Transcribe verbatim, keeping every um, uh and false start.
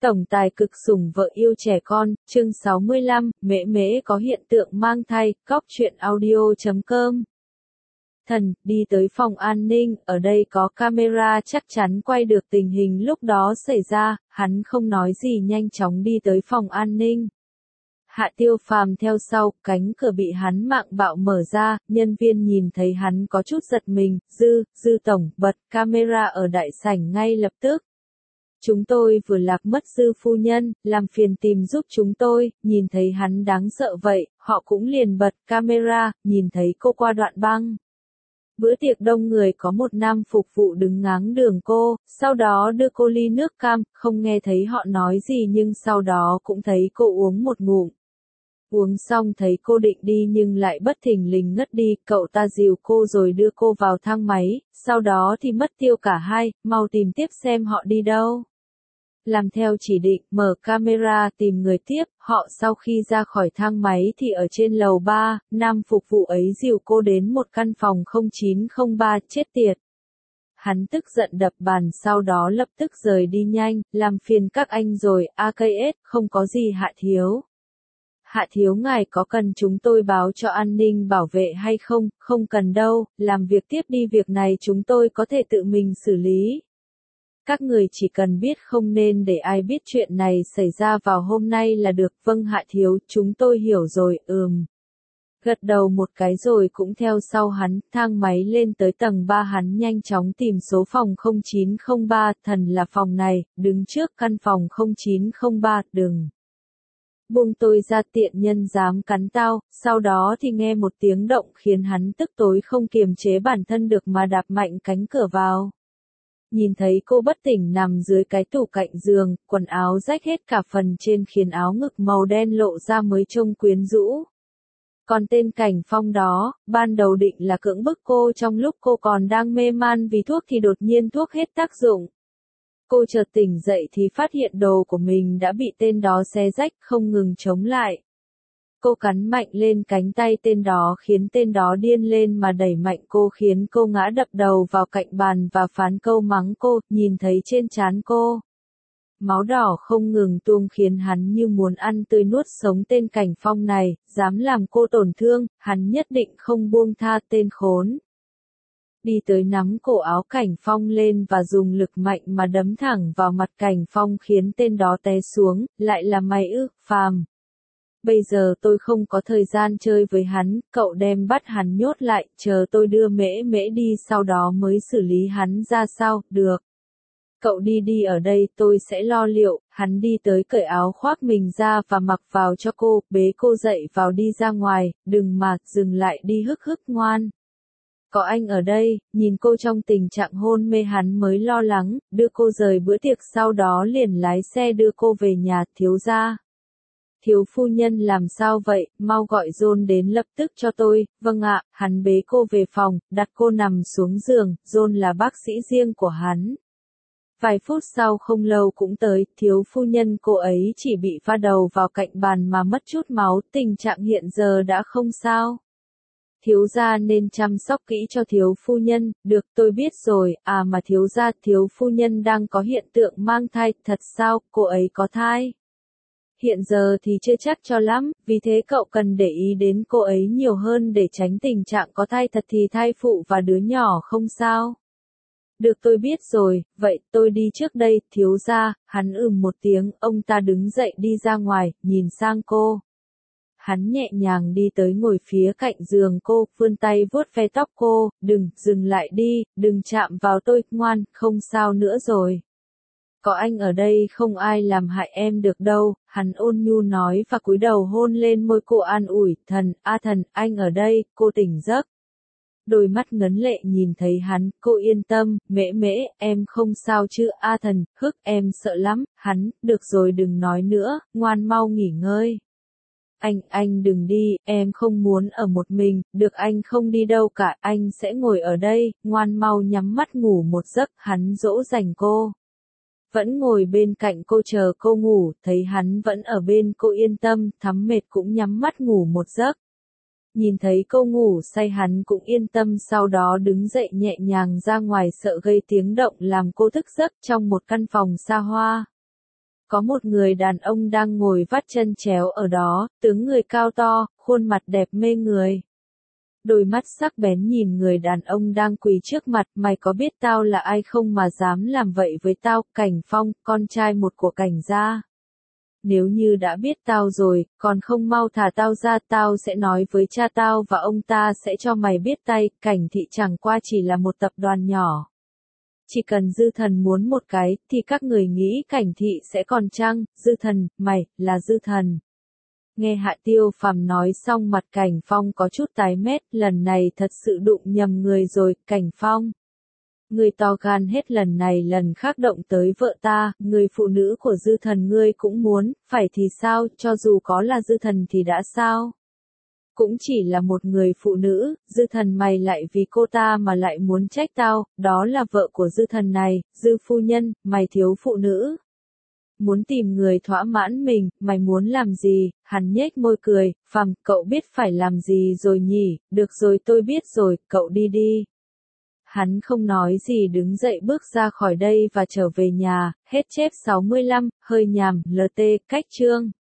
Tổng tài cực sủng vợ yêu trẻ con, chương sáu mươi lăm, mễ mễ có hiện tượng mang thai, cóc truyện audio chấm com. Thần, đi tới phòng an ninh, ở đây có camera chắc chắn quay được tình hình lúc đó xảy ra, hắn không nói gì nhanh chóng đi tới phòng an ninh. Hạ Tiêu Phàm theo sau, cánh cửa bị hắn mạng bạo mở ra, nhân viên nhìn thấy hắn có chút giật mình, dư, dư tổng, bật camera ở đại sảnh ngay lập tức. Chúng tôi vừa lạc mất dư phu nhân, làm phiền tìm giúp chúng tôi, nhìn thấy hắn đáng sợ vậy, họ cũng liền bật camera, nhìn thấy cô qua đoạn băng. Bữa tiệc đông người có một nam phục vụ đứng ngáng đường cô, sau đó đưa cô ly nước cam, không nghe thấy họ nói gì nhưng sau đó cũng thấy cô uống một ngụm. Uống xong thấy cô định đi nhưng lại bất thình lình ngất đi, cậu ta dìu cô rồi đưa cô vào thang máy, sau đó thì mất tiêu cả hai, mau tìm tiếp xem họ đi đâu. Làm theo chỉ định, mở camera tìm người tiếp, họ sau khi ra khỏi thang máy thì ở trên lầu ba, nam phục vụ ấy dìu cô đến một căn phòng không chín không ba, chết tiệt. Hắn tức giận đập bàn sau đó lập tức rời đi nhanh, làm phiền các anh rồi, a ca ét, không có gì Hạ thiếu. Hạ thiếu ngài có cần chúng tôi báo cho an ninh bảo vệ hay không, không cần đâu, làm việc tiếp đi, việc này chúng tôi có thể tự mình xử lý. Các người chỉ cần biết không nên để ai biết chuyện này xảy ra vào hôm nay là được, vâng Hạ thiếu, chúng tôi hiểu rồi, ừm. Gật đầu một cái rồi cũng theo sau hắn, thang máy lên tới tầng ba hắn nhanh chóng tìm số phòng không chín không ba, thần là phòng này, đứng trước căn phòng không chín không ba, đừng. Buông tôi ra, tiện nhân dám cắn tao, sau đó thì nghe một tiếng động khiến hắn tức tối không kiềm chế bản thân được mà đạp mạnh cánh cửa vào. Nhìn thấy cô bất tỉnh nằm dưới cái tủ cạnh giường, quần áo rách hết cả phần trên khiến áo ngực màu đen lộ ra mới trông quyến rũ. Còn tên Cảnh Phong đó, ban đầu định là cưỡng bức cô trong lúc cô còn đang mê man vì thuốc thì đột nhiên thuốc hết tác dụng. Cô chợt tỉnh dậy thì phát hiện đồ của mình đã bị tên đó xé rách, không ngừng chống lại. Cô cắn mạnh lên cánh tay tên đó khiến tên đó điên lên mà đẩy mạnh cô khiến cô ngã đập đầu vào cạnh bàn và phán câu mắng cô, nhìn thấy trên trán cô. Máu đỏ không ngừng tuôn khiến hắn như muốn ăn tươi nuốt sống tên Cảnh Phong này, dám làm cô tổn thương, hắn nhất định không buông tha tên khốn. Đi tới nắm cổ áo Cảnh Phong lên và dùng lực mạnh mà đấm thẳng vào mặt Cảnh Phong khiến tên đó té xuống, lại là mày ư, Phàm. Bây giờ tôi không có thời gian chơi với hắn, cậu đem bắt hắn nhốt lại, chờ tôi đưa mễ mễ đi sau đó mới xử lý hắn ra sao, được. Cậu đi đi ở đây tôi sẽ lo liệu, hắn đi tới cởi áo khoác mình ra và mặc vào cho cô, bế cô dậy vào đi ra ngoài, đừng mà, dừng lại đi hức hức ngoan. Có anh ở đây, nhìn cô trong tình trạng hôn mê hắn mới lo lắng, đưa cô rời bữa tiệc sau đó liền lái xe đưa cô về nhà, thiếu gia. Thiếu phu nhân làm sao vậy, mau gọi John đến lập tức cho tôi, vâng ạ, hắn bế cô về phòng, đặt cô nằm xuống giường, John là bác sĩ riêng của hắn. Vài phút sau không lâu cũng tới, thiếu phu nhân cô ấy chỉ bị va đầu vào cạnh bàn mà mất chút máu, tình trạng hiện giờ đã không sao. Thiếu gia nên chăm sóc kỹ cho thiếu phu nhân, được tôi biết rồi, à mà thiếu gia, thiếu phu nhân đang có hiện tượng mang thai, thật sao, cô ấy có thai? Hiện giờ thì chưa chắc cho lắm, vì thế cậu cần để ý đến cô ấy nhiều hơn để tránh tình trạng có thai thật thì thai phụ và đứa nhỏ không sao. Được tôi biết rồi, vậy tôi đi trước đây, thiếu gia, hắn ừm một tiếng, ông ta đứng dậy đi ra ngoài, nhìn sang cô. Hắn nhẹ nhàng đi tới ngồi phía cạnh giường cô, vươn tay vuốt ve tóc cô, đừng, dừng lại đi, đừng chạm vào tôi, ngoan, không sao nữa rồi. Có anh ở đây không ai làm hại em được đâu, hắn ôn nhu nói và cúi đầu hôn lên môi cô an ủi, thần, a thần, anh ở đây, cô tỉnh giấc. Đôi mắt ngấn lệ nhìn thấy hắn, cô yên tâm, mễ mễ, em không sao chứ, a thần, hức, em sợ lắm, hắn, được rồi đừng nói nữa, ngoan mau nghỉ ngơi. Anh, anh đừng đi, em không muốn ở một mình, được anh không đi đâu cả, anh sẽ ngồi ở đây, ngoan mau nhắm mắt ngủ một giấc, hắn dỗ dành cô. Vẫn ngồi bên cạnh cô chờ cô ngủ, thấy hắn vẫn ở bên cô yên tâm, thắm mệt cũng nhắm mắt ngủ một giấc. Nhìn thấy cô ngủ say hắn cũng yên tâm sau đó đứng dậy nhẹ nhàng ra ngoài sợ gây tiếng động làm cô thức giấc trong một căn phòng xa hoa. có một người đàn ông đang ngồi vắt chân chéo ở đó, tướng người cao to, khuôn mặt đẹp mê người. Đôi mắt sắc bén nhìn người đàn ông đang quỳ trước mặt, mày có biết tao là ai không mà dám làm vậy với tao, Cảnh Phong, con trai một của Cảnh gia. Nếu như đã biết tao rồi, còn không mau thả tao ra, tao sẽ nói với cha tao và ông ta sẽ cho mày biết tay, Cảnh thị chẳng qua chỉ là một tập đoàn nhỏ. Chỉ cần Dư Thần muốn một cái, thì các người nghĩ Cảnh thị sẽ còn chăng? Dư Thần, mày, là Dư Thần. Nghe Hạ Tiêu Phàm nói xong mặt Cảnh Phong có chút tái mét, lần này thật sự đụng nhầm người rồi, Cảnh Phong. Người to gan hết lần này lần khác động tới vợ ta, người phụ nữ của Dư Thần ngươi cũng muốn, phải thì sao, cho dù có là Dư Thần thì đã sao? Cũng chỉ là một người phụ nữ, Dư Thần mày lại vì cô ta mà lại muốn trách tao, đó là vợ của Dư Thần này, Dư phu nhân, mày thiếu phụ nữ. Muốn tìm người thỏa mãn mình, mày muốn làm gì? Hắn nhếch môi cười, Phàm, cậu biết phải làm gì rồi nhỉ, được rồi tôi biết rồi, cậu đi đi. Hắn không nói gì đứng dậy bước ra khỏi đây và trở về nhà, hết chép sáu mươi lăm, hơi nhàm, lờ tê, cách chương.